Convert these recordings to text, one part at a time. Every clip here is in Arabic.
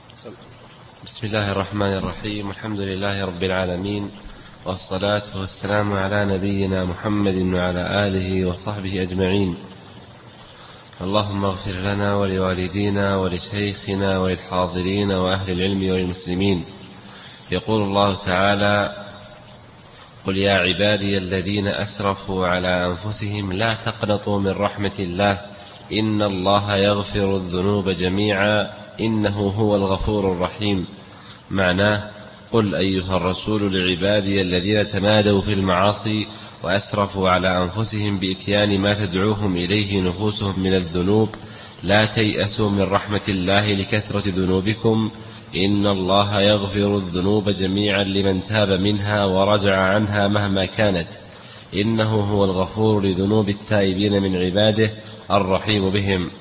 بسم الله الرحمن الرحيم. الحمد لله رب العالمين، والصلاة والسلام على نبينا محمد وعلى آله وصحبه أجمعين. اللهم اغفر لنا ولوالدينا ولشيخنا وللحاضرين وأهل العلم والمسلمين. يقول الله تعالى: قل يا عبادي الذين أسرفوا على أنفسهم لا تقنطوا من رحمة الله إن الله يغفر الذنوب جميعا إنه هو الغفور الرحيم. معناه: قل أيها الرسول لعبادي الذين تمادوا في المعاصي وأسرفوا على أنفسهم بإتيان ما تدعوهم إليه نفوسهم من الذنوب لا تيأسوا من رحمة الله لكثرة ذنوبكم إن الله يغفر الذنوب جميعا لمن تاب منها ورجع عنها مهما كانت إنه هو الغفور لذنوب التائبين من عباده الرحيم بهم.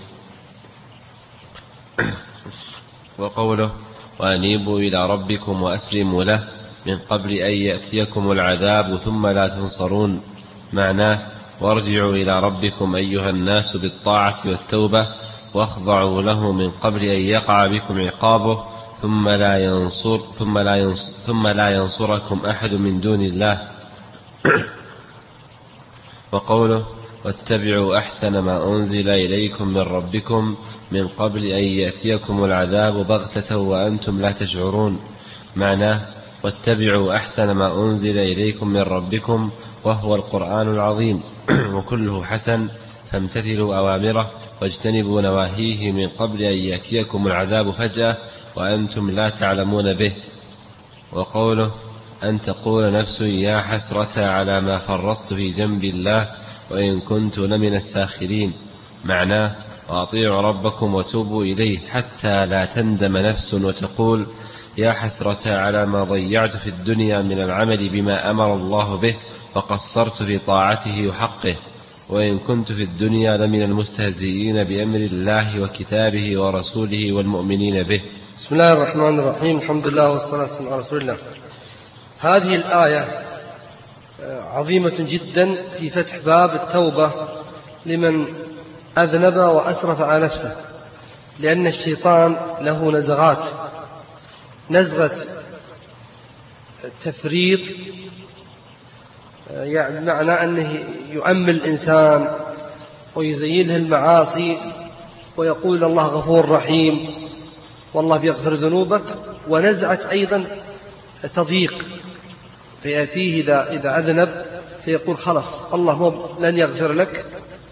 وقوله: وأنيبوا إلى ربكم وأسلموا له من قبل أن يأتيكم العذاب ثم لا تنصرون. معناه: وارجعوا إلى ربكم أيها الناس بالطاعة والتوبة واخضعوا له من قبل أن يقع بكم عقابه ثم لا ينصركم أحد من دون الله. وقوله: واتبعوا أحسن ما أنزل إليكم من ربكم من قبل أن يأتيكم العذاب بغتة وأنتم لا تشعرون. معناه: واتبعوا أحسن ما أنزل إليكم من ربكم وهو القرآن العظيم وكله حسن فامتثلوا أوامره واجتنبوا نواهيه من قبل أن يأتيكم العذاب فجأة وأنتم لا تعلمون به. وقوله: أن تقول نفس يا حسرة على ما فرطت في جنب الله وإن كنت لمن الساخرين. معناه: وأطيعوا ربكم وتوبوا إليه حتى لا تندم نفس وتقول يا حسرة على ما ضيعت في الدنيا من العمل بما أمر الله به وقصرت في طاعته وحقه وإن كنت في الدنيا لمن المستهزئين بأمر الله وكتابه ورسوله والمؤمنين به. بسم الله الرحمن الرحيم. الحمد لله والصلاة والسلام على رسول الله. هذه الآية عظيمة جدا في فتح باب التوبة لمن أذنب وأسرف على نفسه، لأن الشيطان له نزغات، نزغة تفريط، يعني معنى أنه يؤمل الإنسان ويزينه المعاصي ويقول الله غفور رحيم والله بيغفر ذنوبك، ونزعة أيضا تضييق، فيأتيه إذا أذنب فيقول خلص الله لن يغفر لك،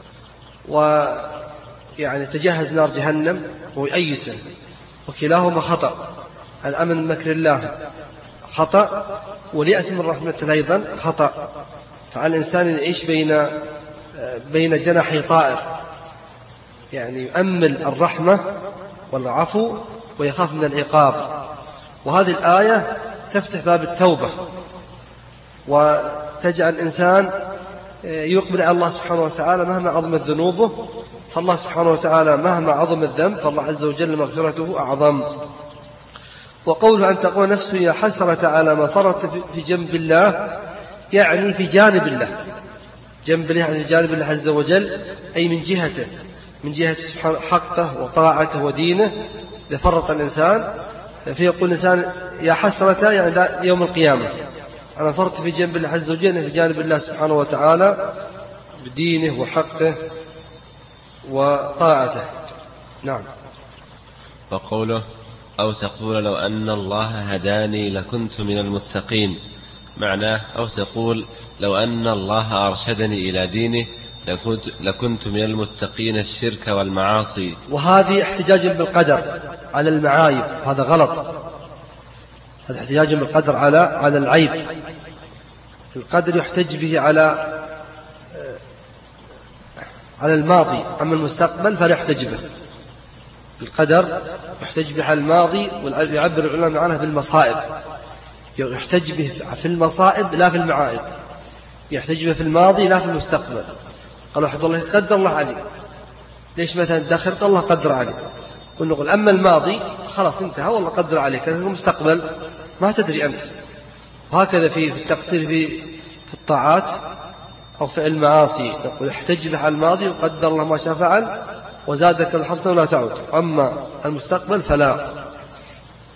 ويعني تجهز نار جهنم ويأيسه، وكلاهما خطأ. الأمن من مكر الله خطأ، واليأس من رحمة الله أيضا خطأ. فعلى الإنسان يعيش بين جناحي طائر، يعني يؤمل الرحمة والعفو ويخاف من العقاب. وهذه الآية تفتح باب التوبة وتجعل الإنسان يقبل على الله سبحانه وتعالى مهما عظمت ذنوبه، فالله سبحانه وتعالى مهما عظم الذنب فالله عز وجل مغفرته أعظم. وقوله أن تقول نفس يا حسرة على ما فرط في جنب الله، يعني في جانب الله، جنب الله يعني جانب الله عز وجل، أي من جهته، من جهة سبحانه حقه وطاعته ودينه. إذا فرط الإنسان فيقول الإنسان يا حسرة يعني يوم القيامة أنا فرط في جنب الله عز وجل، في جانب الله سبحانه وتعالى بدينه وحقه وطاعته. نعم. وقوله: أو تقول لو أن الله هداني لكنت من المتقين. معناه: أو تقول لو أن الله أرشدني إلى دينه لكنت من المتقين الشرك والمعاصي. وهذه احتجاج بالقدر على المعايب، هذا غلط، هذا احتجاج بالقدر على العيب. القدر يحتج به على الماضي، أما المستقبل فلا يحتج به. القدر يحتج به على الماضي، ويعبر العلماء عنه بالمصائب، يحتج به في المصائب لا في المعائب، يحتج به في الماضي لا في المستقبل. قالوا حب الله قدر الله عليه، ليش مثلا داخل قال الله قدر عليه، نقول أما الماضي خلاص انتهى والله قدر عليك، لكن المستقبل ما تدري أنت. وهكذا في التقصير في الطاعات أو فعل المعاصي، نقول احتج به على الماضي وقدر الله ما شاء فعل وزادك الحسنة ولا تعود، أما المستقبل فلا.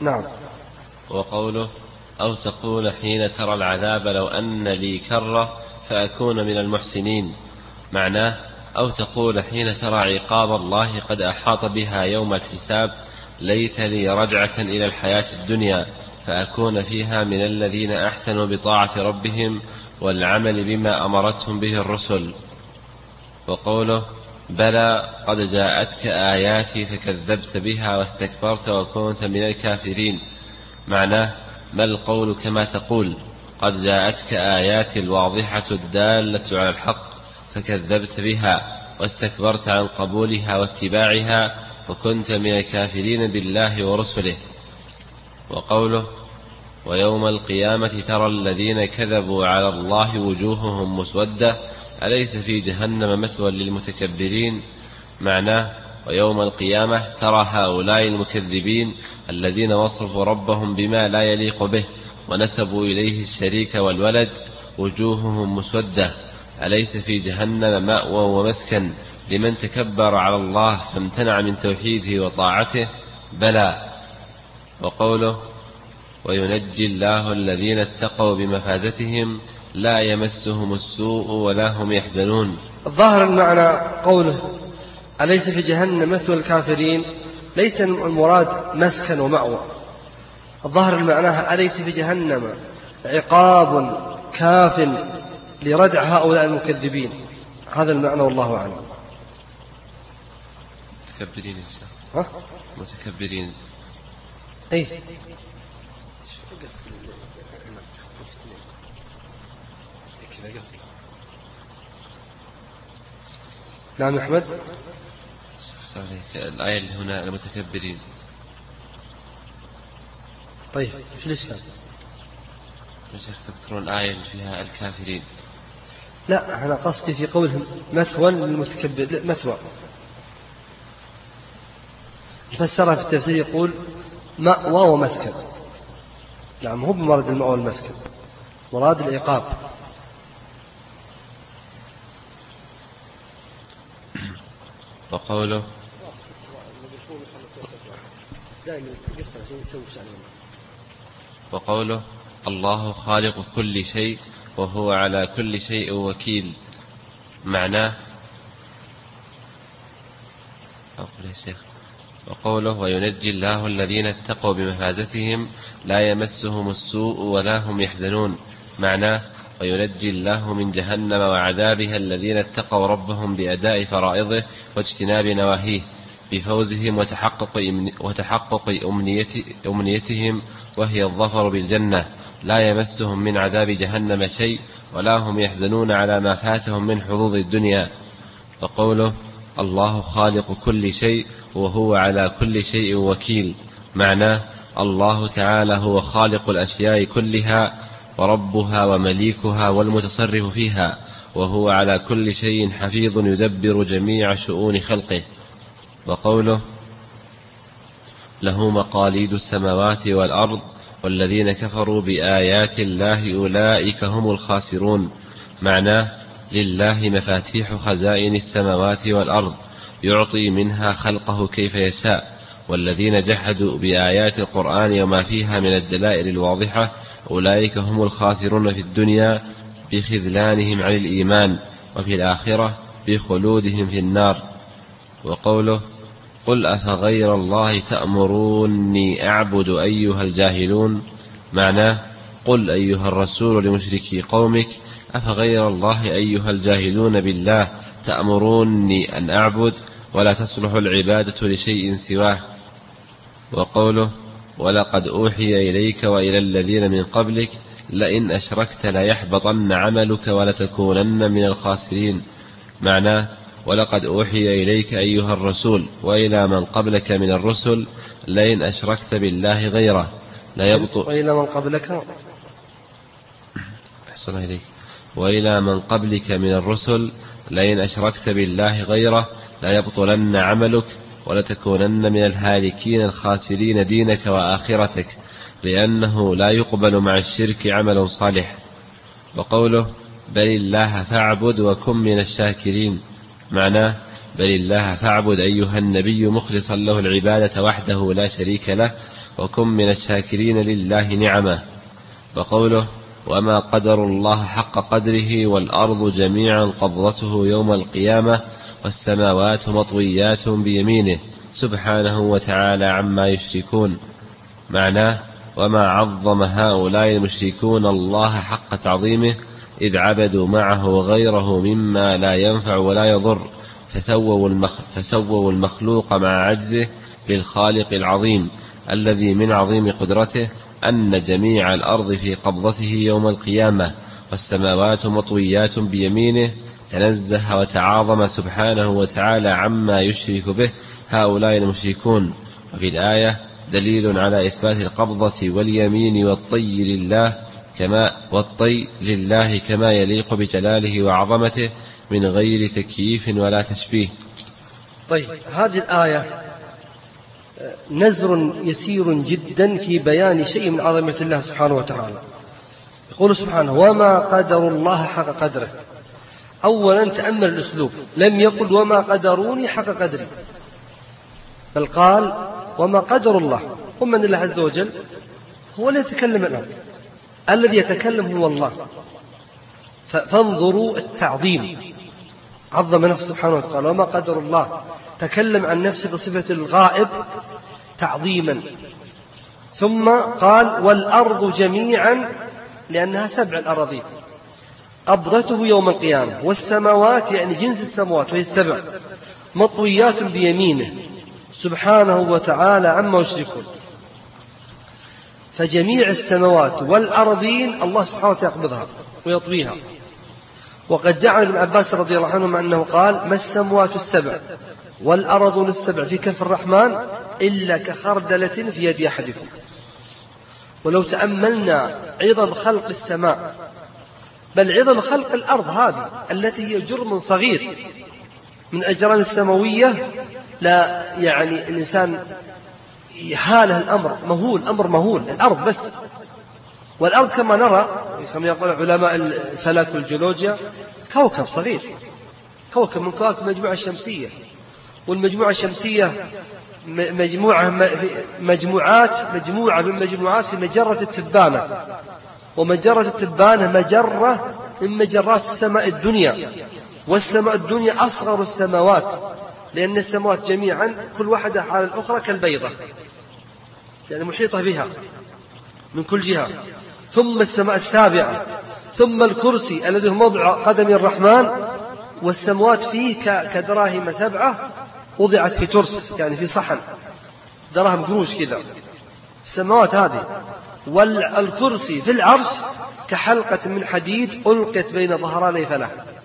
نعم. وقوله أو تقول حين ترى العذاب لو أن لي كرة فأكون من المحسنين، معناه أو تقول حين ترى عقاب الله قد أحاط بها يوم الحساب ليت لي رجعة إلى الحياة الدنيا فأكون فيها من الذين أحسنوا بطاعة ربهم والعمل بما أمرتهم به الرسل. وقوله بلى قد جاءتك آياتي فكذبت بها واستكبرت وكنت من الكافرين، معناه ما القول كما تقول قد جاءتك آياتي الواضحة الدالة على الحق فكذبت بها واستكبرت عن قبولها واتباعها وكنت من الكافرين بالله ورسله. وقوله ويوم القيامة ترى الذين كذبوا على الله وجوههم مسودة أليس في جهنم مثوى للمتكبرين، معناه ويوم القيامة ترى هؤلاء المكذبين الذين وصفوا ربهم بما لا يليق به ونسبوا إليه الشريك والولد وجوههم مسودة أليس في جهنم مأوى ومسكن لمن تكبر على الله فامتنع من توحيده وطاعته، بلى. وقوله وينجي الله الذين اتقوا بمفازتهم لا يمسهم السوء ولا هم يحزنون. الظاهر المعنى قوله أليس في جهنم مثوى الكافرين ليس المراد مسكن ومأوى، الظاهر المعنى أليس في جهنم عقاب كاف لردع هؤلاء المكذبين، هذا المعنى والله أعلم. متكبرين يا شيخ. متكبرين أي نعم أحمد. الآية اللي هنا المتكبرين. طيب في الإسلام تذكرون الآية اللي فيها الكافرين؟ لا أنا قصدي في قولهم مثوى للمتكبر، مثوى فسرها في التفسير يقول مأوى ومسكن. نعم هو بمراد المأوى والمسكن، مراد العقاب. وقوله الله خالق كل شيء وهو على كل شيء وكيل، معناه أقول يا شيخ. وقوله وينجي الله الذين اتقوا بمفازتهم لا يمسهم السوء ولا هم يحزنون، معناه وينجي الله من جهنم وعذابها الذين اتقوا ربهم بأداء فرائضه واجتناب نواهيه بفوزهم وتحقق أمنيتهم وهي الظفر بالجنة لا يمسهم من عذاب جهنم شيء ولا هم يحزنون على ما فاتهم من حظوظ الدنيا. وقوله الله خالق كل شيء وهو على كل شيء وكيل، معناه الله تعالى هو خالق الأشياء كلها وربها ومليكها والمتصرف فيها، وهو على كل شيء حفيظ يدبر جميع شؤون خلقه. وقوله له مقاليد السماوات والأرض والذين كفروا بآيات الله أولئك هم الخاسرون، معناه لله مفاتيح خزائن السماوات والأرض يعطي منها خلقه كيف يشاء، والذين جحدوا بآيات القرآن وما فيها من الدلائل الواضحة أولئك هم الخاسرون في الدنيا بخذلانهم عن الإيمان وفي الآخرة بخلودهم في النار. وقوله قل أفغير الله تأمروني أعبد أيها الجاهلون، معناه قل أيها الرسول لمشركي قومك أفغير الله أيها الجاهلون بالله تأمروني أن أعبد ولا تصلح العبادة لشيء سواه. وقوله ولقد أوحي إليك وإلى الذين من قبلك لئن أشركت ليحبطن عملك ولتكونن من الخاسرين، معناه ولقد أوحي إليك أيها الرسول وإلى من قبلك من الرسل لئن أشركت بالله غيره وإلى من قبلك أحسن إليك وإلى من قبلك من الرسل لئن أشركت بالله غيره ليبطلن عملك ولتكونن من الهالكين الخاسرين دينك وآخرتك، لأنه لا يقبل مع الشرك عمل صالح. وقوله بل الله فاعبد وكن من الشاكرين، معناه بل الله فاعبد أيها النبي مخلصا له العبادة وحده لا شريك له وكن من الشاكرين لله نعمه. وقوله وما قدر الله حق قدره والأرض جميعا قبضته يوم القيامة والسماوات مطويات بيمينه سبحانه وتعالى عما يشركون. معناه وما عظم هؤلاء المشركون الله حق تعظيمه إذ عبدوا معه غيره مما لا ينفع ولا يضر، فسووا المخلوق مع عجزه بالخالق العظيم الذي من عظيم قدرته أن جميع الأرض في قبضته يوم القيامة والسماوات مطويات بيمينه. تنزه وتعاظم سبحانه وتعالى عما يشرك به هؤلاء المشركون. وفي الآية دليل على إثبات القبضة واليمين والطي لله كما يليق بجلاله وعظمته من غير تكييف ولا تشبيه. طيب، هذه الآية نزر يسير جدا في بيان شيء من عظمة الله سبحانه وتعالى. يقول سبحانه وما قدر الله حق قدره. أولا تأمل الأسلوب، لم يقل وما قدروني حق قدري، بل قال وما قدر الله. ومن الله عز وجل هو الذي يتكلم الآن، الذي يتكلم هو الله. فانظروا التعظيم، عظم نفسه سبحانه وتعالى وما قدر الله، تكلم عن نفسه بصفة الغائب تعظيما. ثم قال والأرض جميعا لأنها 7 الأراضين قبضته يوم القيامة، والسماوات يعني جنس السماوات وهي 7 مطويات بيمينه سبحانه وتعالى عما يشركون. فجميع السماوات والأرضين الله سبحانه وتعالى يقبضها ويطويها. وقد جعل ابن عباس رضي الله عنه أنه قال ما السماوات 7 والأرض 7 في كف الرحمن إلا كخردلة في يد أحدكم. ولو تأملنا عظم خلق السماء، بل عظم خلق الأرض هذه التي هي جرم صغير من الأجرام السماوية، لا يعني الإنسان يهاله الأمر مهول، أمر مهول. الأرض بس، والأرض كما نرى كما يقول علماء الفلك والجيولوجيا كوكب صغير، كوكب من كواكب المجموعة الشمسية. والمجموعة الشمسية مجموعة من مجموعات في مجرة التبانة، ومجرة التبانة مجرة من مجرات السماء الدنيا. والسماء الدنيا أصغر السماوات، لأن السماوات جميعا كل واحدة على الأخرى كالبيضة، يعني محيطة بها من كل جهة. ثم السماء السابعة، ثم الكرسي الذي هو موضع قدم الرحمن، والسماوات فيه كدراهم 7 وضعت في ترس، يعني في صحن دراهم قروش كذا. السماوات هذه والكرسي في العرش كحلقة من حديد ألقت بين ظهراني فله.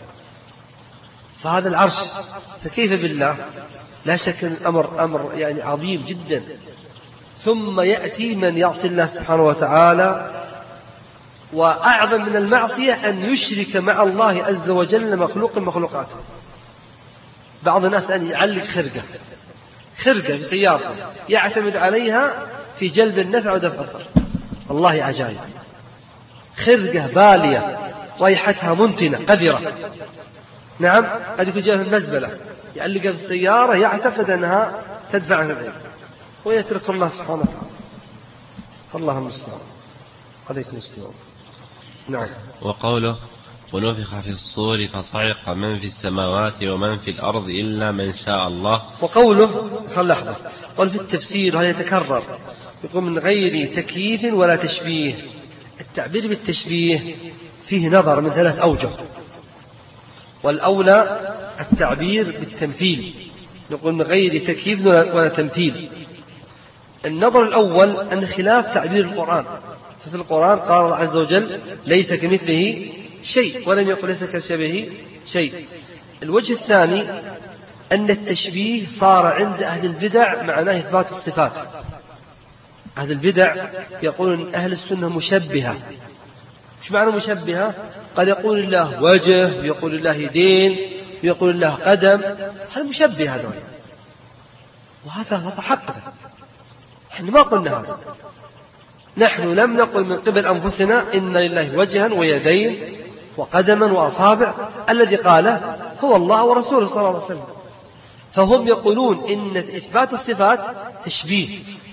فهذا العرش، فكيف بالله؟ لا شك الأمر أمر يعني عظيم جدا. ثم يأتي من يعصي الله سبحانه وتعالى، وأعظم من المعصية أن يشرك مع الله عز وجل مخلوق من مخلوقاته. بعض الناس أن يعلق خرقة في سيارته يعتمد عليها في جلب النفع ودفع الضر. والله عجائب، خرقة بالية ريحتها منتنة قذرة، نعم قد يكون جاء في المزبلة، يعلقها في السيارة يعتقد أنها تدفع عنه العلم، ويترك الله سبحانه وتعالى. الله المستعان. عليكم السلام. نعم. وقوله ونفخ في الصور فصعق من في السماوات ومن في الأرض إلا من شاء الله. وقوله لحظة، قال في التفسير هذا يتكرر، يقول من غير تكييف ولا تشبيه. التعبير بالتشبيه فيه نظر من 3 أوجه، والأولى التعبير بالتمثيل، نقول من غير تكييف ولا تمثيل. النظر الأول أن خلاف تعبير القرآن، ففي القرآن قال الله عز وجل ليس كمثله شيء، ولم يقل ليس كشبهه شيء. الوجه الثاني أن التشبيه صار عند أهل البدع معناه إثبات الصفات. أهل البدع يقولون أهل السنة مشبهة. مش معنى مشبهة؟ قد يقول الله وجه، ويقول الله يدين، ويقول الله قدم، هذا مشبه هذول، وهذا حق. نحن ما قلنا هذا، نحن لم نقل من قبل أنفسنا إن لله وجها ويدين وقدما وأصابع. الذي قاله هو الله ورسوله صلى الله عليه وسلم. فهم يقولون إن إثبات الصفات تشبيه،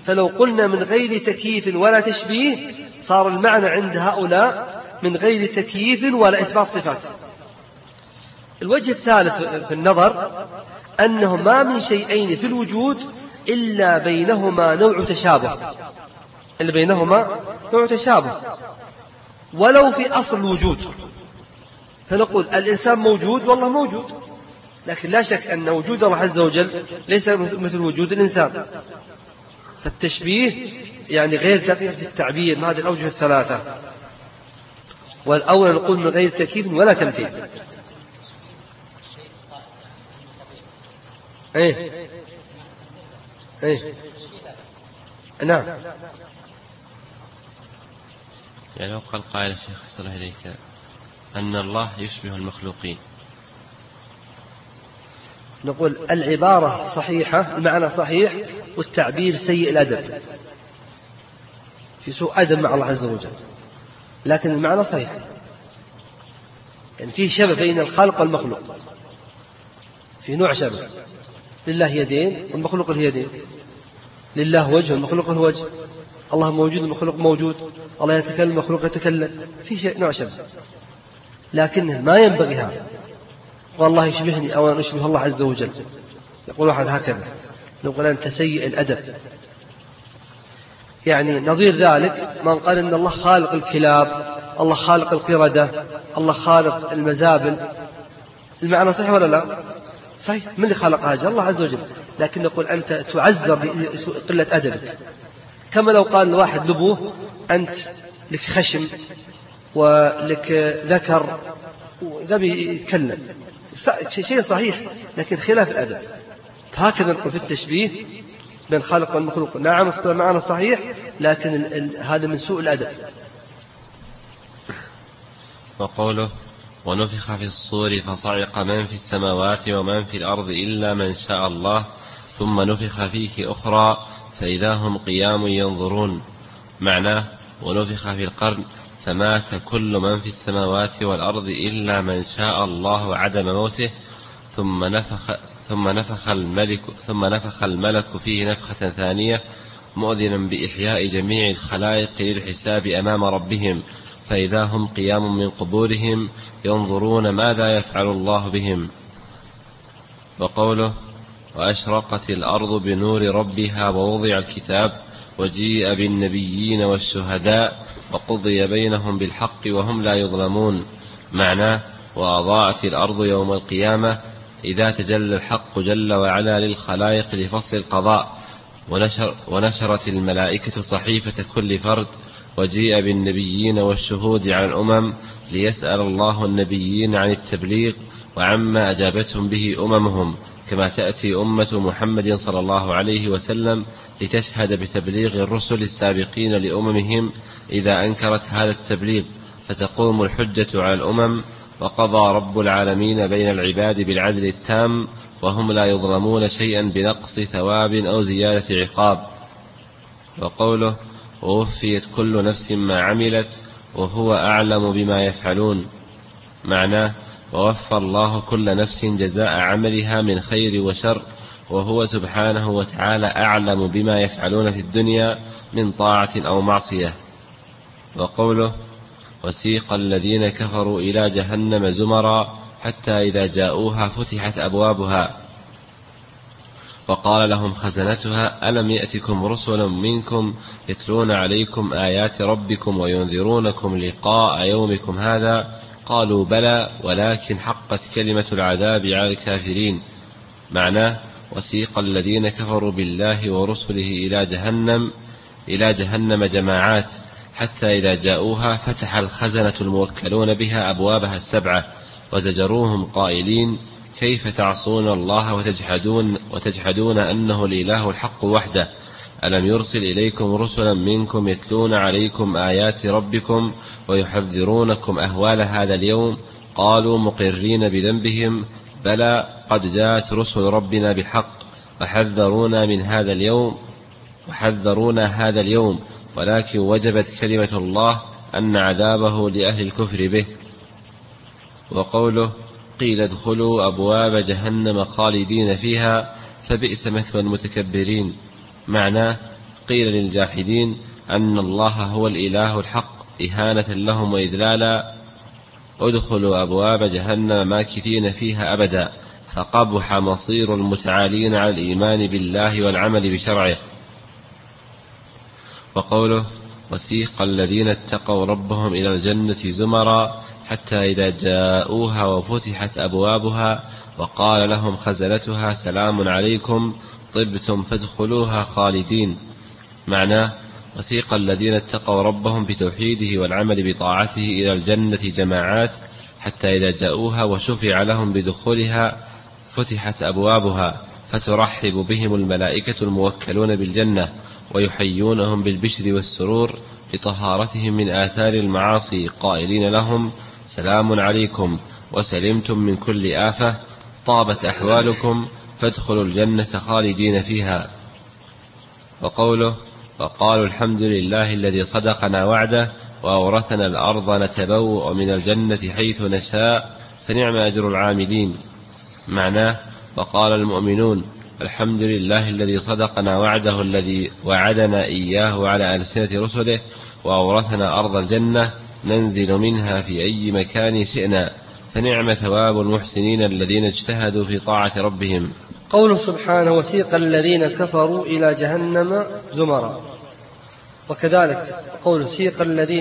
فلو قلنا من غير تكييف ولا تشبيه صار المعنى عند هؤلاء من غير تكييف ولا إثبات صفات. الوجه الثالث في النظر أنه ما من شيئين في الوجود إلا بينهما نوع تشابه ولو في أصل الوجود. فنقول الإنسان موجود والله موجود، لكن لا شك أن وجود الله عز وجل ليس مثل وجود الإنسان. فالتشبيه يعني غير دقيق في التعبير من هذه الأوجه الثلاثة. والأول نقول من غير تكييف ولا تمثيل. نعم. يعني لو قال قائل الشيخ أحسن إليك أن الله يشبه المخلوقين، نقول العبارة صحيحة، المعنى صحيح، والتعبير سيء الأدب، في سوء أدب مع الله عز وجل، لكن المعنى صحيح. يعني فيه شبه بين الخالق والمخلوق، في نوع شبه، لله يدين والمخلوق اليدين، لله وجه والمخلوق الوجه، الله موجود والمخلوق موجود، الله يتكلم والمخلوق يتكلم، في نوع شبه، لكنه ما ينبغي هذا والله يشبهني أو أن أشبه الله عز وجل. يقول واحد هكذا، نقول أنت سيء الأدب. يعني نظير ذلك من قال إن الله خالق الكلاب، الله خالق القردة، الله خالق المزابل. المعنى صحيح ولا لا؟ صحيح. من اللي خلق هذا؟ الله عز وجل. لكن نقول أنت تعذر بقلة أدبك، كما لو قال الواحد لأبوه أنت لك خشم ولك ذكر وغبي يتكلم، شيء صحيح لكن خلاف الأدب. هكذا نقول في التشبيه بين الخالق والمخلوق، نعم معنى صحيح، لكن هذا من سوء الأدب. وقوله ونفخ في الصور فصعق من في السماوات ومن في الأرض إلا من شاء الله ثم نفخ فيه أخرى فإذا هم قيام ينظرون. معناه ونفخ في القرن فمات كل من في السماوات والأرض إلا من شاء الله عدم موته، ثم نفخ الملك فيه نفخة ثانية مؤذنا بإحياء جميع الخلائق للحساب أمام ربهم، فإذا هم قيام من قبورهم ينظرون ماذا يفعل الله بهم. وقوله وأشرقت الأرض بنور ربها ووضع الكتاب وجيء بالنبيين والشهداء وقضي بينهم بالحق وهم لا يظلمون. معناه وأضاءت الأرض يوم القيامة إذا تجلى الحق جل وعلا للخلائق لفصل القضاء، ونشرت الملائكة صحيفة كل فرد، وجيء بالنبيين والشهود على الأمم ليسأل الله النبيين عن التبليغ وعما أجابتهم به أممهم، كما تأتي أمة محمد صلى الله عليه وسلم لتشهد بتبليغ الرسل السابقين لأممهم إذا أنكرت هذا التبليغ، فتقوم الحجة على الأمم. وقضى رب العالمين بين العباد بالعدل التام وهم لا يظلمون شيئا بنقص ثواب أو زيادة عقاب. وقوله ووفيت كل نفس ما عملت وهو أعلم بما يفعلون. معناه ووفى الله كل نفس جزاء عملها من خير وشر، وهو سبحانه وتعالى أعلم بما يفعلون في الدنيا من طاعة أو معصية. وقوله وسيق الذين كفروا إلى جهنم زمرا حتى إذا جاءوها فتحت أبوابها وقال لهم خزنتها ألم يأتكم رسل منكم يتلون عليكم آيات ربكم وينذرونكم لقاء يومكم هذا قالوا بلى ولكن حقت كلمة العذاب على الكافرين. معناه وسيق الذين كفروا بالله ورسله إلى جهنم جماعات حتى إذا جاءوها فتح الخزنة الموكلون بها أبوابها السبعة وزجروهم قائلين كيف تعصون الله وتجحدون أنه الإله الحق وحده ألم يرسل إليكم رسلا منكم يتلون عليكم آيات ربكم ويحذرونكم أهوال هذا اليوم قالوا مقرين بذنبهم بلى قد جاءت رسل ربنا بالحق وحذرونا هذا اليوم ولكن وجبت كلمة الله أن عذابه لأهل الكفر به. وقوله قيل ادخلوا أبواب جهنم خالدين فيها فبئس مثوى المتكبرين. معناه قيل للجاحدين أن الله هو الإله الحق إهانة لهم وإذلالا: ادخلوا أبواب جهنم ماكثين فيها أبدا، فقبح مصير المتعالين على الإيمان بالله والعمل بشرعه. وقوله: وسيق الذين اتقوا ربهم إلى الجنة زمرا حتى إذا جاءوها وفتحت أبوابها وقال لهم خزنتها سلام عليكم طبتم فادخلوها خالدين. معناه: وسيق الذين اتقوا ربهم بتوحيده والعمل بطاعته إلى الجنة جماعات حتى إذا جاءوها وشفع لهم بدخولها فتحت أبوابها فترحب بهم الملائكة الموكلون بالجنة ويحيونهم بالبشر والسرور لطهارتهم من آثار المعاصي، قائلين لهم: سلام عليكم وسلمتم من كل آفة، طابت أحوالكم فادخلوا الجنة خالدين فيها. وقوله: وقالوا الحمد لله الذي صدقنا وعده وأورثنا الأرض نتبوأ من الجنة حيث نشاء فنعم أجر العاملين. معناه: وقال المؤمنون: الحمد لله الذي صدقنا وعده الذي وعدنا إياه على ألسنة رسله وأورثنا أرض الجنة ننزل منها في أي مكان شئنا فنعم ثواب المحسنين الذين اجتهدوا في طاعة ربهم. قوله سبحانه: وسيق الذين كفروا إلى جهنم زمرا. وكذلك قوله: سيق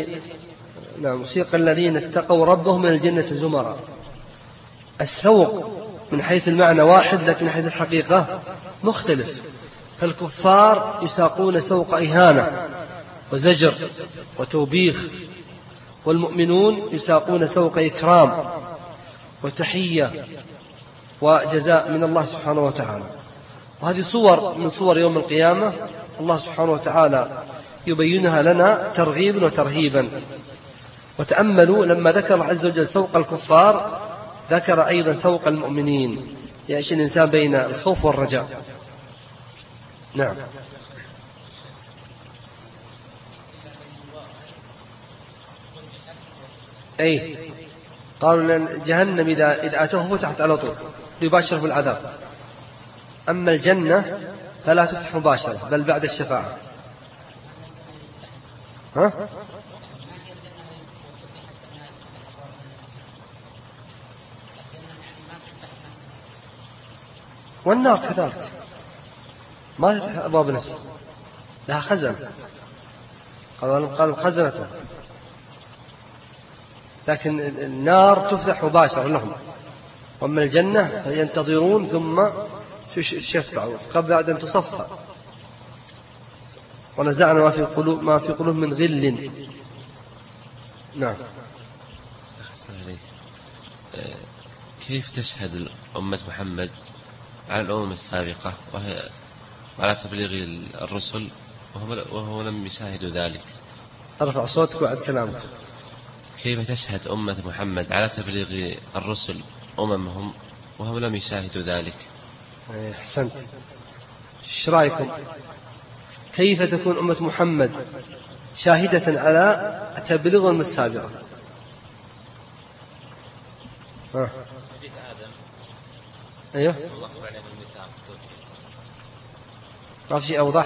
الذين اتقوا ربهم من الجنة زمرا. السوق من حيث المعنى واحد، لكن من حيث الحقيقة مختلف. فالكفار يساقون سوق إهانة وزجر وتوبيخ، والمؤمنون يساقون سوق إكرام وتحية وجزاء من الله سبحانه وتعالى. وهذه صور من صور يوم القيامة الله سبحانه وتعالى يبينها لنا ترغيبا وترهيبا. وتأملوا لما ذكر عز وجل سوق الكفار ذكر أيضا سوق المؤمنين، يعيش الإنسان بين الخوف والرجاء. نعم. أي قالوا لأن جهنم إذا أتوه فتحت على طول ليباشر بالعذاب، أما الجنة فلا تفتح مباشرة بل بعد الشفاعة. ها؟ والنار كذلك ما تفتح أبواب نفسها، لها خزن، قالوا خزنته، لكن النار تفتح مباشرة لهم، وأما الجنة فينتظرون ثم تشفع قبل أن تصفى. ونزعنا ما في قلوب من غل. نعم. كيف تشهد أمة محمد على الأمم السابقة وهي على تبليغ الرسل وهو لم يشاهدوا ذلك؟ ارفع صوتك وعد كلامك. كيف تشهد أمة محمد على تبليغ الرسل أممهم وهم لم يشاهدوا ذلك؟ أحسنت. ايش رأيكم؟ كيف تكون أمة محمد شاهدة على تبليغهم السابقة؟ أيوه، ما في أوضح.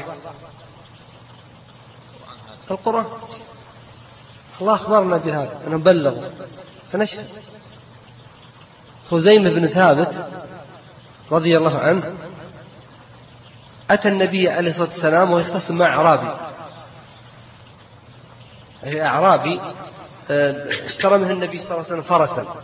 القرآن الله أخبرنا بهذا أنهم بلغوا فنشهد. خزيمة بن ثابت رضي الله عنه أتى النبي عليه الصلاة والسلام ويختصم مع أعرابي اشترى منه النبي صلى الله عليه وسلم فرسا،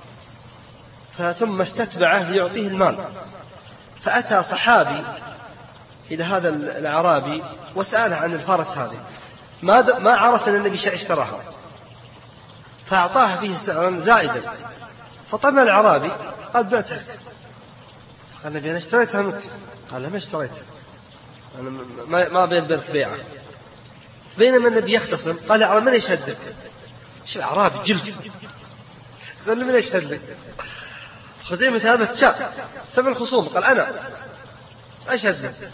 ثم استتبعه ليعطيه المال، فأتى صحابي إلى هذا الأعرابي وسأله عن الفرس هذه، ما عرف أن النبي اشتراها، فأعطاها فيه سعرا زائدا، فطمع الأعرابي قال: بعتك. فقال النبي: أنا اشتريتها منك. قال: لا، ما اشتريتها، أنا ما بينك بيعة. بينما النبي يختصم قال: يا من يشهد لك؟ شو أعرابي جلف، قال: من يشهد لك؟ خزيمة ثابت شاف سمع الخصوم قال: أنا أشهد لك.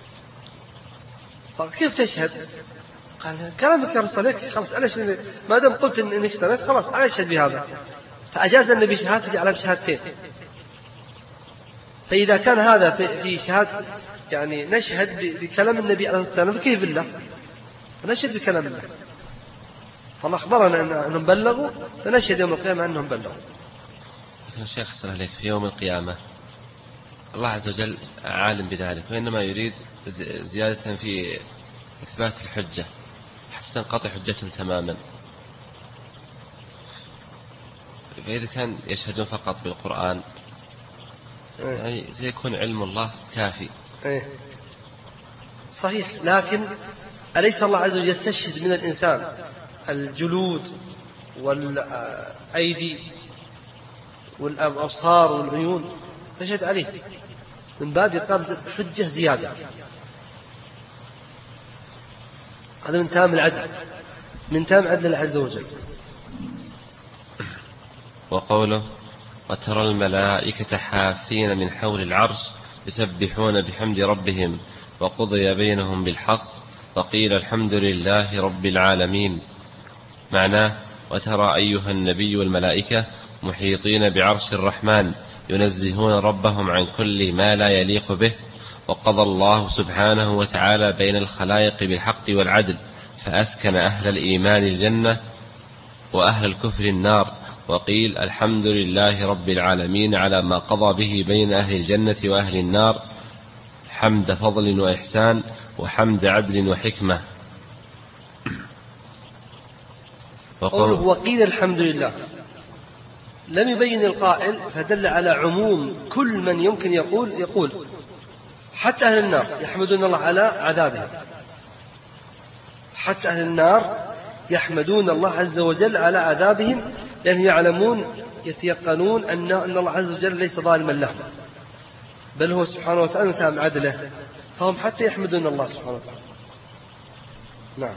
قال: كيف تشهد؟ قال: كلامك يا رسول الله، خلاص أنا ما دام قلت إنك اشتريت خلاص أنا أشهد بهذا. فأجاز النبي شهادته على شهادتين. فإذا كان هذا في شهادة يعني نشهد بكلام النبي عليه الصلاة والسلام، فكيف بالله؟ فنشهد بكلام الله. فالله أخبرنا أنهم بلغوا، فنشهد يوم القيامة أنهم بلغوا. لكن الشيخ حسن عليك، في يوم القيامة الله عز وجل عالم بذلك، وإنما يريد زيادة في إثبات الحجة حتى تنقطع حجتهم تماما. فإذا كان يشهدون فقط بالقرآن يعني سيكون علم الله كافي. صحيح، لكن أليس الله عز وجل يستشهد من الإنسان الجلود والأيدي والأبصار والعيون، تشهد عليه من باب إقامة حجة زيادة. هذا من تام العدل، من تام عدل الله عز وجل. وقوله وترى الملائكة حافين من حول العرش يسبحون بحمد ربهم وقضي بينهم بالحق وقيل الحمد لله رب العالمين. معناه وترى أيها النبي الملائكة محيطين بعرش الرحمن ينزهون ربهم عن كل ما لا يليق به. وقضى الله سبحانه وتعالى بين الخلائق بالحق والعدل، فأسكن أهل الإيمان الجنة وأهل الكفر النار. وقيل الحمد لله رب العالمين على ما قضى به بين أهل الجنة وأهل النار، حمد فضل وإحسان وحمد عدل وحكمة. قوله وقيل الحمد لله لم يبين القائل، فدل على عموم كل من يمكن يقول حتى أهل النار يحمدون الله على عذابهم، حتى أهل النار يحمدون الله عز وجل على عذابهم، لأنهم يعلمون يتيقنون أن الله عز وجل ليس ظالما لهم، بل هو سبحانه وتعالى متام عدله، فهم حتى يحمدون الله سبحانه وتعالى. نعم.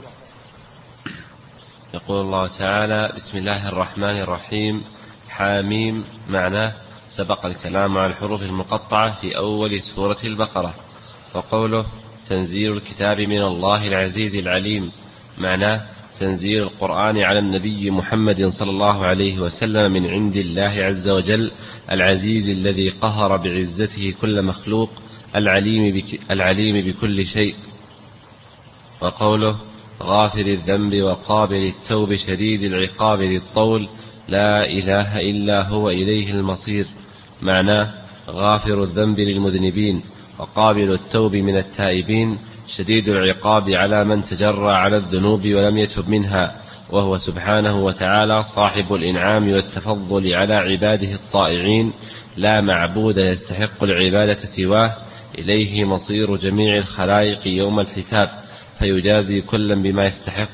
يقول الله تعالى بسم الله الرحمن الرحيم حاميم. معناه سبق الكلام عن الحروف المقطعة في أول سورة البقرة. وقوله تنزيل الكتاب من الله العزيز العليم. معناه تنزيل القرآن على النبي محمد صلى الله عليه وسلم من عند الله عز وجل، العزيز الذي قهر بعزته كل مخلوق، العليم بكل شيء. وقوله غافر الذنب وقابل التوب شديد العقاب ذي الطول، لا إله إلا هو إليه المصير. معناه غافر الذنب للمذنبين وقابل التوب من التائبين، شديد العقاب على من تجرى على الذنوب ولم يتب منها، وهو سبحانه وتعالى صاحب الإنعام والتفضل على عباده الطائعين، لا معبود يستحق العبادة سواه، إليه مصير جميع الخلائق يوم الحساب، فيجازي كلا بما يستحق.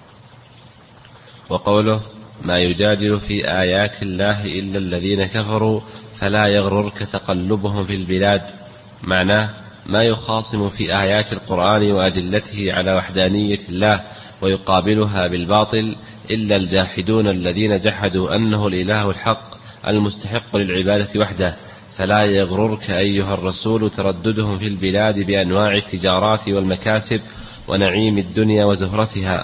وقوله ما يجادل في آيات الله إلا الذين كفروا فلا يغررك تقلبهم في البلاد. معناه ما يخاصم في آيات القرآن وأدلته على وحدانية الله ويقابلها بالباطل إلا الجاحدون الذين جحدوا أنه الإله الحق المستحق للعبادة وحده، فلا يغررك أيها الرسول ترددهم في البلاد بأنواع التجارات والمكاسب ونعيم الدنيا وزهرتها.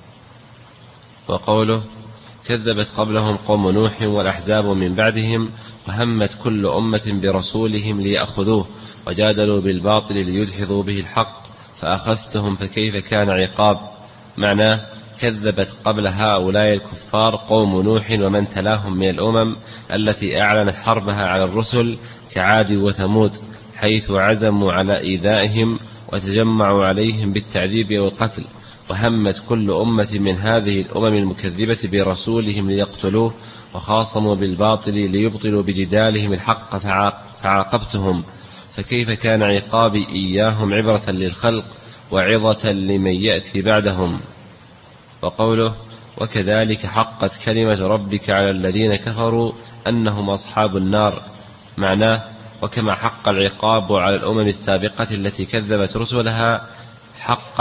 وقوله كذبت قبلهم قوم نوح والأحزاب من بعدهم، وهمت كل أمة برسولهم ليأخذوه وجادلوا بالباطل ليدحضوا به الحق فأخذتهم فكيف كان عقاب. معناه كذبت قبل هؤلاء الكفار قوم نوح ومن تلاهم من الأمم التي أعلنت حربها على الرسل كعاد وثمود، حيث عزموا على إيذائهم وتجمعوا عليهم بالتعذيب والقتل. وهمت كل أمة من هذه الأمم المكذبة برسولهم ليقتلوه، وخاصموا بالباطل ليبطلوا بجدالهم الحق فعاقبتهم، فكيف كان عقابي إياهم عبرة للخلق وعظة لمن يأتي بعدهم. وقوله وكذلك حقت كلمة ربك على الذين كفروا أنهم أصحاب النار. معناه وكما حق العقاب على الأمم السابقة التي كذبت رسلها حق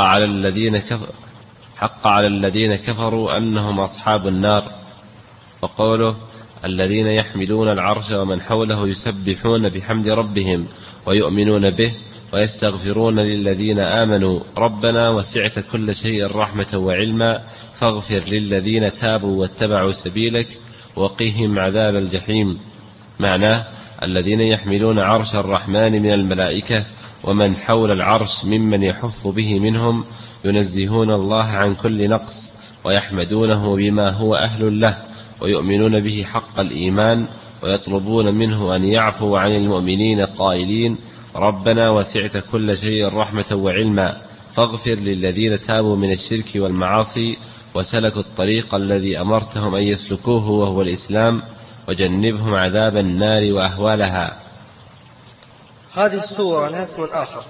على الذين كفروا أنهم أصحاب النار. وقوله الذين يحملون العرش ومن حوله يسبحون بحمد ربهم ويؤمنون به ويستغفرون للذين آمنوا ربنا وسعت كل شيء رحمة وعلما فاغفر للذين تابوا واتبعوا سبيلك وقهم عذاب الجحيم. معناه الذين يحملون عرش الرحمن من الملائكة ومن حول العرش ممن يحف به منهم ينزهون الله عن كل نقص ويحمدونه بما هو أهل له ويؤمنون به حق الإيمان ويطلبون منه أن يعفو عن المؤمنين قائلين ربنا وسعت كل شيء رحمة وعلما فاغفر للذين تابوا من الشرك والمعاصي وسلكوا الطريق الذي أمرتهم أن يسلكوه وهو الإسلام وجنبهم عذاب النار وأهوالها. هذه السورة لها اسم آخر،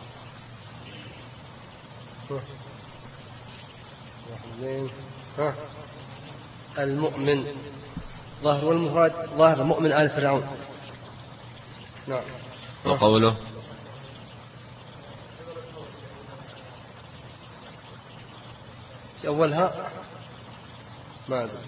المؤمن ظاهر، والمراد ظاهر مؤمن آل فرعون. نعم. وقوله في أولها ما أدري.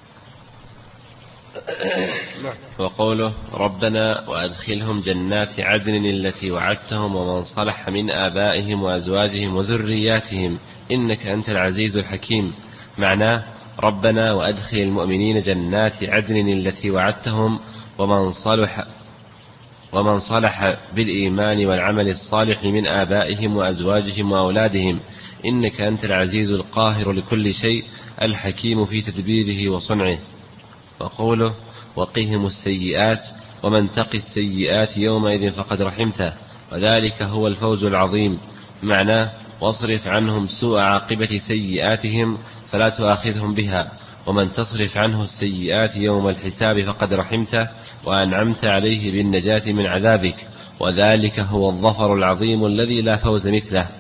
وقوله ربنا وأدخلهم جنات عدن التي وعدتهم ومن صلح من آبائهم وأزواجهم وذرياتهم إنك أنت العزيز الحكيم. معناه ربنا وأدخل المؤمنين جنات عدن التي وعدتهم ومن صلح بالإيمان والعمل الصالح من آبائهم وأزواجهم وأولادهم إنك أنت العزيز القاهر لكل شيء الحكيم في تدبيره وصنعه. وقوله وقهم السيئات ومن تق السيئات يومئذ فقد رحمته وذلك هو الفوز العظيم. معناه واصرف عنهم سوء عاقبة سيئاتهم فلا تؤاخذهم بها، ومن تصرف عنه السيئات يوم الحساب فقد رحمته وأنعمت عليه بالنجاة من عذابك وذلك هو الظفر العظيم الذي لا فوز مثله.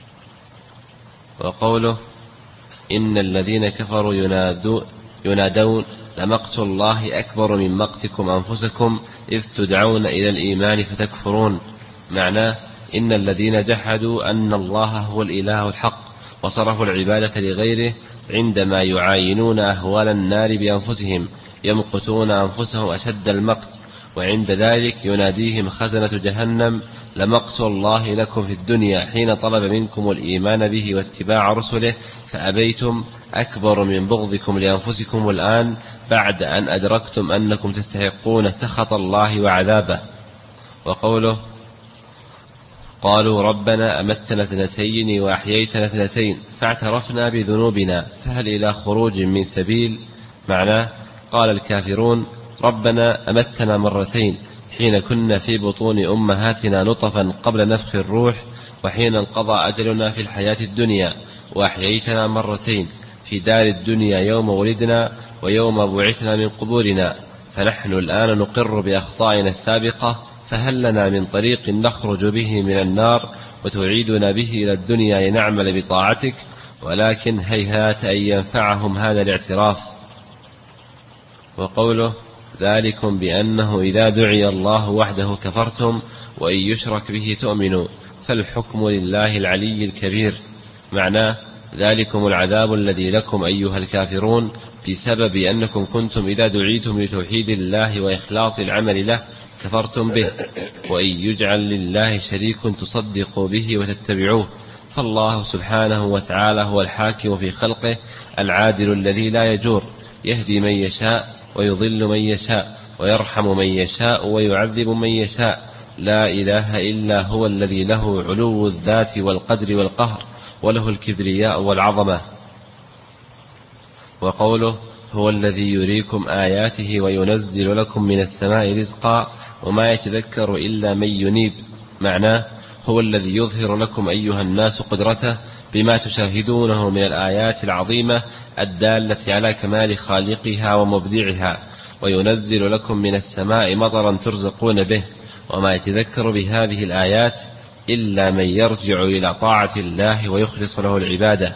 وقوله إن الذين كفروا ينادون لمقت الله أكبر من مقتكم أنفسكم إذ تدعون إلى الإيمان فتكفرون. معناه إن الذين جحدوا أن الله هو الإله الحق وصرفوا العبادة لغيره عندما يعاينون أهوال النار بأنفسهم يمقتون أنفسهم أشد المقت، وعند ذلك يناديهم خزنة جهنم لمقت الله لكم في الدنيا حين طلب منكم الإيمان به واتباع رسله فأبيتم أكبر من بغضكم لأنفسكم الآن بعد أن أدركتم أنكم تستحقون سخط الله وعذابه. وقوله قالوا ربنا أمتنا 2 وأحييتنا 2 فاعترفنا بذنوبنا فهل إلى خروج من سبيل. معناه قال الكافرون ربنا أمتنا 2 حين كنا في بطون أمهاتنا نطفا قبل نفخ الروح وحين انقضى أجلنا في الحياة الدنيا، وأحييتنا 2 في دار الدنيا يوم ولدنا ويوم بعثنا من قبورنا، فنحن الآن نقر بأخطائنا السابقة فهل لنا من طريق نخرج به من النار وتعيدنا به إلى الدنيا لنعمل بطاعتك، ولكن هيهات أن ينفعهم هذا الاعتراف. وقوله ذلكم بأنه إذا دعي الله وحده كفرتم وإن يشرك به تؤمنوا فالحكم لله العلي الكبير. معناه ذلكم العذاب الذي لكم أيها الكافرون بسبب أنكم كنتم إذا دعيتم لتوحيد الله وإخلاص العمل له كفرتم به، وإن يجعل لله شريك تصدقوا به وتتبعوه، فالله سبحانه وتعالى هو الحاكم في خلقه العادل الذي لا يجور، يهدي من يشاء ويضل من يشاء ويرحم من يشاء ويعذب من يشاء، لا إله إلا هو الذي له علو الذات والقدر والقهر وله الكبرياء والعظمة. وقوله هو الذي يريكم آياته وينزل لكم من السماء رزقا وما يتذكر إلا من ينيب. معناه هو الذي يظهر لكم أيها الناس قدرته بما تشاهدونه من الآيات العظيمة الدالة على كمال خالقها ومبدعها، وينزل لكم من السماء مطرا ترزقون به، وما يتذكر بهذه الآيات إلا من يرجع إلى طاعة الله ويخلص له العبادة.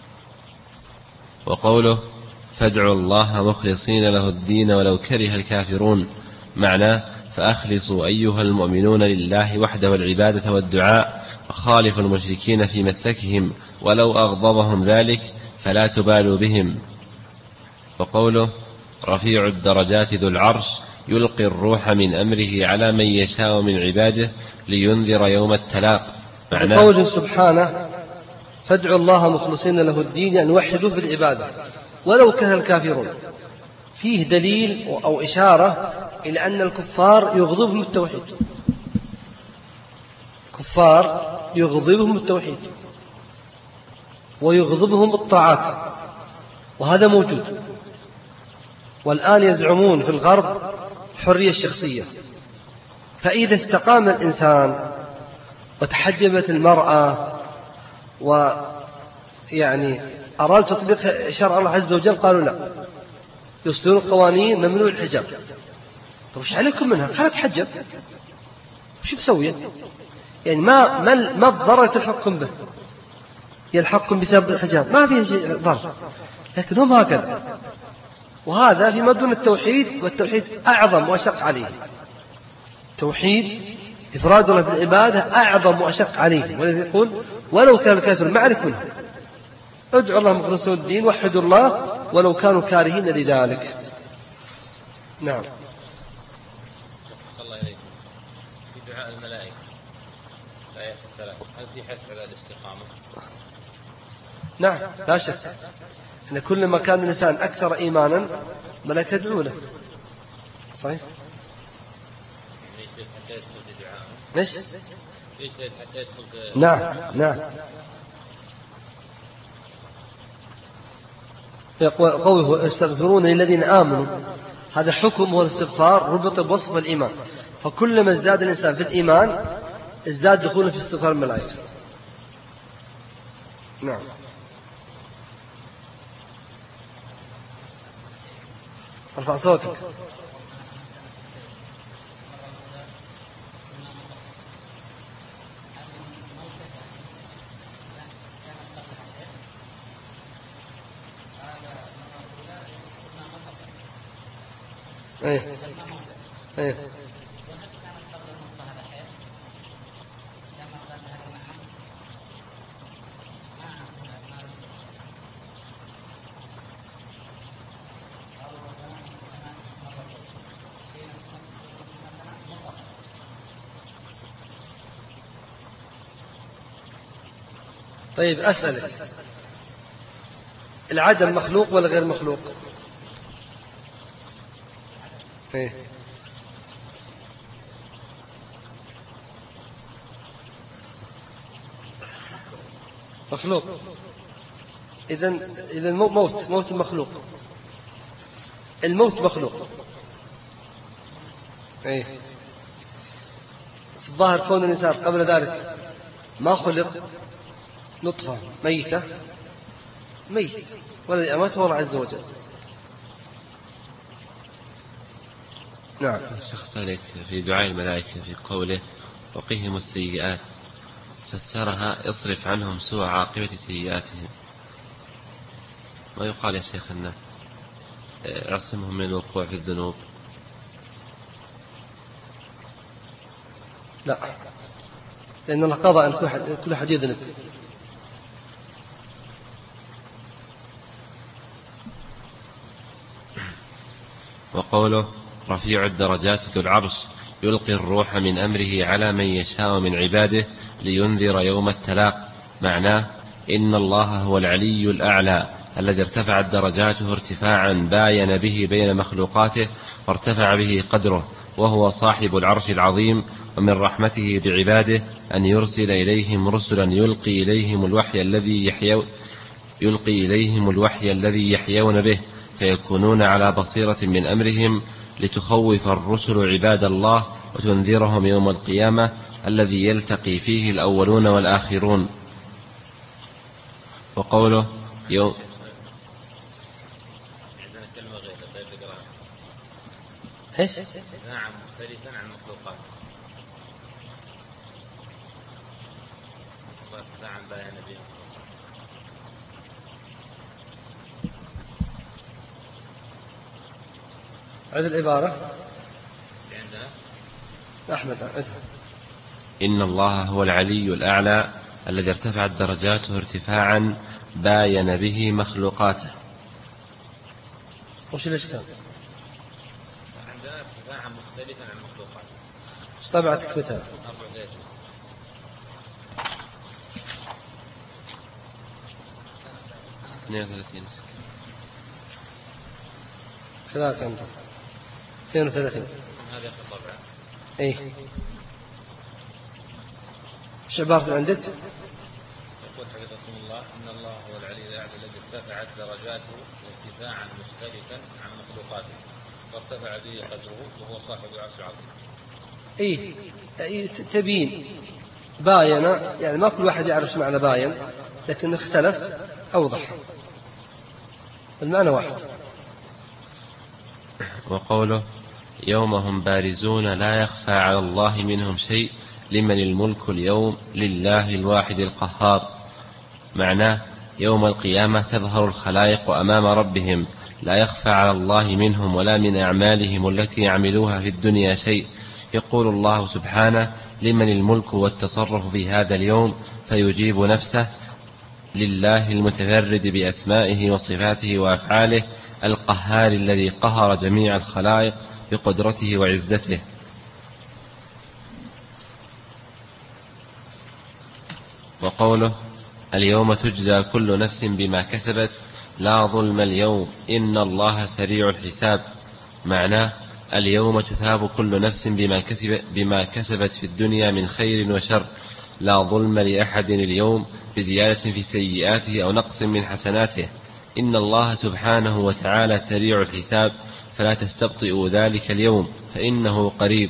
وقوله فادعوا الله مخلصين له الدين ولو كره الكافرون. معناه فأخلصوا أيها المؤمنون لله وحده العبادة والدعاء، وخالفوا المشركين في مسلكهم ولو أغضبهم ذلك فلا تبالوا بهم. وقوله رفيع الدرجات ذو العرش يلقي الروح من أمره على من يشاء من عباده لينذر يوم التلاق. قوله سبحانه فادعوا الله مخلصين له الدين يعني وحدوا في العبادة ولو كره الكافرون، فيه دليل أو إشارة إلى أن الكفار يغضبهم التوحيد. الكفار يغضبهم التوحيد ويغضبهم الطاعات، وهذا موجود. والآن يزعمون في الغرب الحرية الشخصية، فإذا استقام الإنسان وتحجبت المرأة ويعني أراد تطبيق شرع الله عز وجل، قالوا لا، يصدرون قوانين ممنوع الحجاب. طيب وش عليكم منها؟ خلها تحجب، وش بسوي؟ يعني ما الضرر تلحقكم به؟ يلحقكم بسبب الحجاب ما فيه شيء ضرر، لكن هم هكذا. وهذا فيما دون التوحيد، والتوحيد أعظم وأشق عليه. توحيد إفراد الله بالعبادة أعظم وأشق عليه، ولذلك يقول ولو كان الكافر ما عليك منه، ادعوا الله مخلصين الدين، وحدوا الله ولو كانوا كارهين لذلك. نعم. الله إليكم. في دعاء الملائكة الآية الثلاث، هل في حث على الاستقامة؟ نعم لا شك أن كلما كان الإنسان أكثر إيمانا ملائكة يدعو له. صحيح. يجتهد حتى يدخل في دعاء. ليش؟ يجتهد حتى يدخل في. نعم. قوله يستغفرون للذين آمنوا، هذا حكم والاستغفار ربط بوصف الإيمان، فكلما ازداد الإنسان في الإيمان ازداد دخولا في استغفار الملائكة. نعم. ارفع صوتك. ايه طيب أسألك، العدم مخلوق ولا غير مخلوق؟ ايه مخلوق. إذن موت مخلوق. الموت مخلوق. ايه في الظاهر كون الإنسان قبل ذلك ما خلق نطفة ميتة ميت، والذي أماته الله عز وجل. نعم. شخص عليك في دعاء الملائكة في قوله وقهم السيئات، فسرها اصرف عنهم سوء عاقبة سيئاتهم. ما يقال يا شيخنا عصمهم من الوقوع في الذنوب؟ لا، لأن الله قضى أن كل حد يذنب. وقوله رفيع الدرجات ذو العرش يلقي الروح من أمره على من يشاء من عباده لينذر يوم التلاق، معناه إن الله هو العلي الأعلى الذي ارتفعت درجاته ارتفاعا باين به بين مخلوقاته وارتفع به قدره، وهو صاحب العرش العظيم. ومن رحمته بعباده أن يرسل إليهم رسلا يلقي إليهم الوحي الذي يحيون به، فيكونون على بصيرة من أمرهم، لتخوف الرسل عباد الله وتنذرهم يوم القيامة الذي يلتقي فيه الأولون والآخرون. وقوله يوم ايش؟ نعم مختلفا عن المخلوقات. عن بيان نبيه. عد العبارة عندنا أحمد عدها. إن الله هو العلي الأعلى الذي ارتفعت درجاته ارتفاعا باين به مخلوقاته. وش الإشكال؟ عندنا ارتفاعا مختلفا عن المخلوقات. ايش طبعتك مثال؟ 32 كذلك أنت 32. هذا طبعا. إيه إيش عبارة عندك؟ يقول حفظكم الله إن الله هو العلي الأعلى الذي ارتفعت درجاته ارتفاعا مختلفا عن مخلوقاته وارتفع به قدره وهو صاحب العرش العظيم. تبين باين، يعني ما كل واحد يعرف معنى باين، لكن اختلف أوضح، المعنى واحد. وقوله يوم هم بارزون لا يخفى على الله منهم شيء لمن الملك اليوم لله الواحد القهار، معناه يوم القيامة تظهر الخلائق أمام ربهم لا يخفى على الله منهم ولا من أعمالهم التي يعملوها في الدنيا شيء. يقول الله سبحانه لمن الملك والتصرف في هذا اليوم، فيجيب نفسه لله المتفرد بأسمائه وصفاته وأفعاله القهار الذي قهر جميع الخلائق بقدرته وعزته. وقوله اليوم تجزى كل نفس بما كسبت لا ظلم اليوم إن الله سريع الحساب، معناه اليوم تثاب كل نفس بما كسبت في الدنيا من خير وشر، لا ظلم لأحد اليوم بزيادة في سيئاته أو نقص من حسناته. إن الله سبحانه وتعالى سريع الحساب فلا تستبطئوا ذلك اليوم فإنه قريب.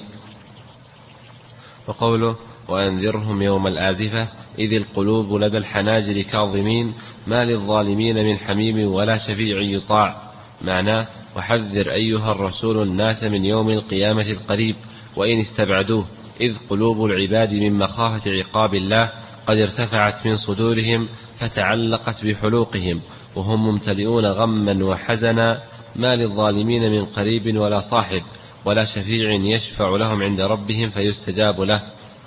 وقوله وأنذرهم يوم الآزفة إذ القلوب لدى الحناجر كاظمين ما للظالمين من حميم ولا شفيع يطاع، معناه وحذر أيها الرسول الناس من يوم القيامة القريب وإن استبعدوه، إذ قلوب العباد من مخافة عقاب الله قد ارتفعت من صدورهم فتعلقت بحلوقهم وهم ممتلئون غما وحزنا ما للظالمين من قريب ولا صاحب ولا شفيع يشفع لهم عند ربهم فيستجاب له.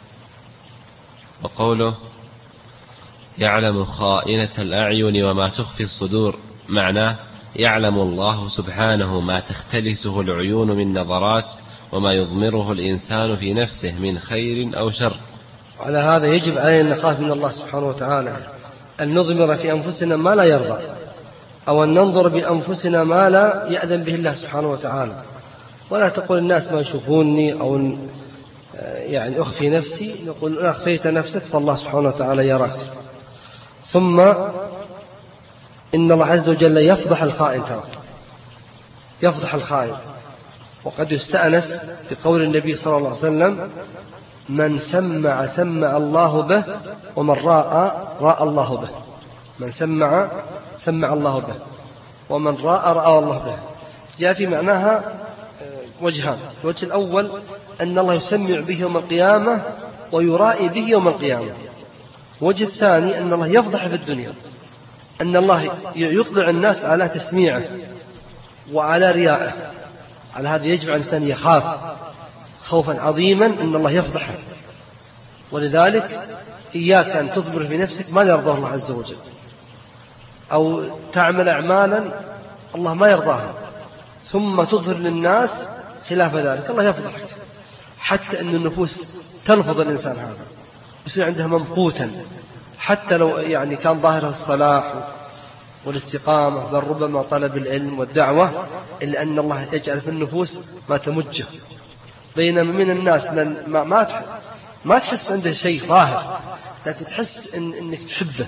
وقوله يعلم خائنة الأعين وما تخفي الصدور، معناه يعلم الله سبحانه ما تختلسه العيون من نظرات وما يضمره الإنسان في نفسه من خير أو شر. على هذا يجب علينا أن نخاف من الله سبحانه وتعالى، أن نضمر في أنفسنا ما لا يرضى، أو أن ننظر بأنفسنا ما لا يأذن به الله سبحانه وتعالى، ولا تقول الناس ما يشوفوني أو يعني أخفي نفسي، نقول إن أخفيت نفسك فالله سبحانه وتعالى يراك. ثم إن الله عز وجل يفضح الخائن، ترى يفضح الخائن. وقد يستأنس بقول النبي صلى الله عليه وسلم من سمع سمع الله به ومن راى الله به. من سمع الله به ومن راى الله به. جاء في معناها وجهان، الوجه الأول أن الله يسمع به يوم القيامة ويرائي به يوم القيامة. الوجه الثاني أن الله يفضح في الدنيا، أن الله يطلع الناس على تسميعه وعلى ريائه. على هذا يجب على الإنسان يخاف خوفا عظيما أن الله يفضحه. ولذلك إياك أن تضمر في نفسك ما يرضاه الله عز وجل، أو تعمل أعمالا الله ما يرضاها ثم تظهر للناس خلاف ذلك، الله يفضحك. حتى أن النفوس تلفظ الإنسان هذا يصير عندها ممقوتا، حتى لو يعني كان ظاهره الصلاح والاستقامة بل ربما طلب العلم والدعوة، إلا أن الله يجعل في النفوس ما تمجه. بينما من الناس من ما تحس عنده شيء ظاهر، لكن تحس إنك تحبه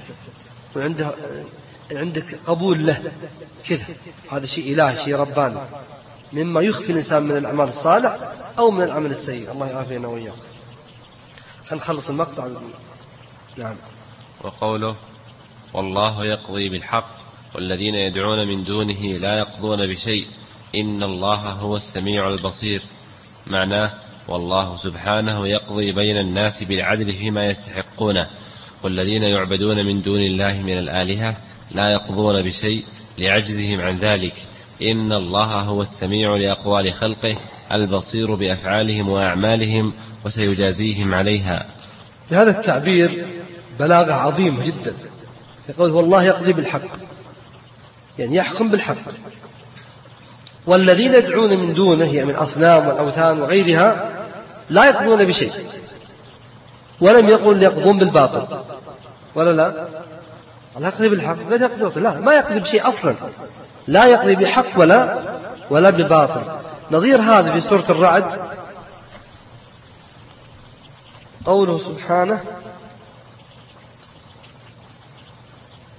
وعندك قبول له كذا. هذا شيء إلهي، شيء رباني، مما يخفي الإنسان من الأعمال الصالح أو من العمل السيء. الله يعافينا وإياكم. هنخلص المقطع. نعم. وقوله والله يقضي بالحق والذين يدعون من دونه لا يقضون بشيء إن الله هو السميع البصير، معناه والله سبحانه يقضي بين الناس بالعدل فيما يستحقونه، والذين يعبدون من دون الله من الآلهة لا يقضون بشيء لعجزهم عن ذلك. إن الله هو السميع لأقوال خلقه البصير بأفعالهم وأعمالهم وسيجازيهم عليها. لهذا التعبير بلاغة عظيمة جدا. يقول والله يقضي بالحق، يعني يحكم بالحق. والذين يدعون من دونه يعني من أصنام والأوثان وغيرها لا يقضون بشيء، ولم يقل يقضون بالباطل ولا لا. الله يقضي بالحق، لا يقضي بالباطل، لا ما يقضي بشيء أصلا، لا يقضي بحق ولا بباطل. نظير هذا في سورة الرعد قوله سبحانه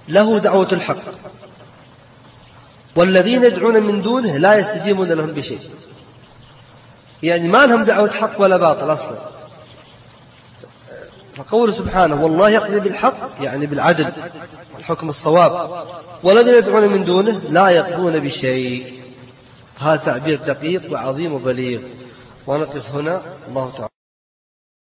له دعوة الحق، والذين يدعون من دونه لا يستجيبون لهم بشيء، يعني ما لهم دعوة حق ولا باطل أصلا. فقوله سبحانه والله يقضي بالحق يعني بالعدل والحكم الصواب، والذين يدعون من دونه لا يقضون بشيء. هذا تعبير دقيق وعظيم وبليغ. ونقف هنا. الله تعالى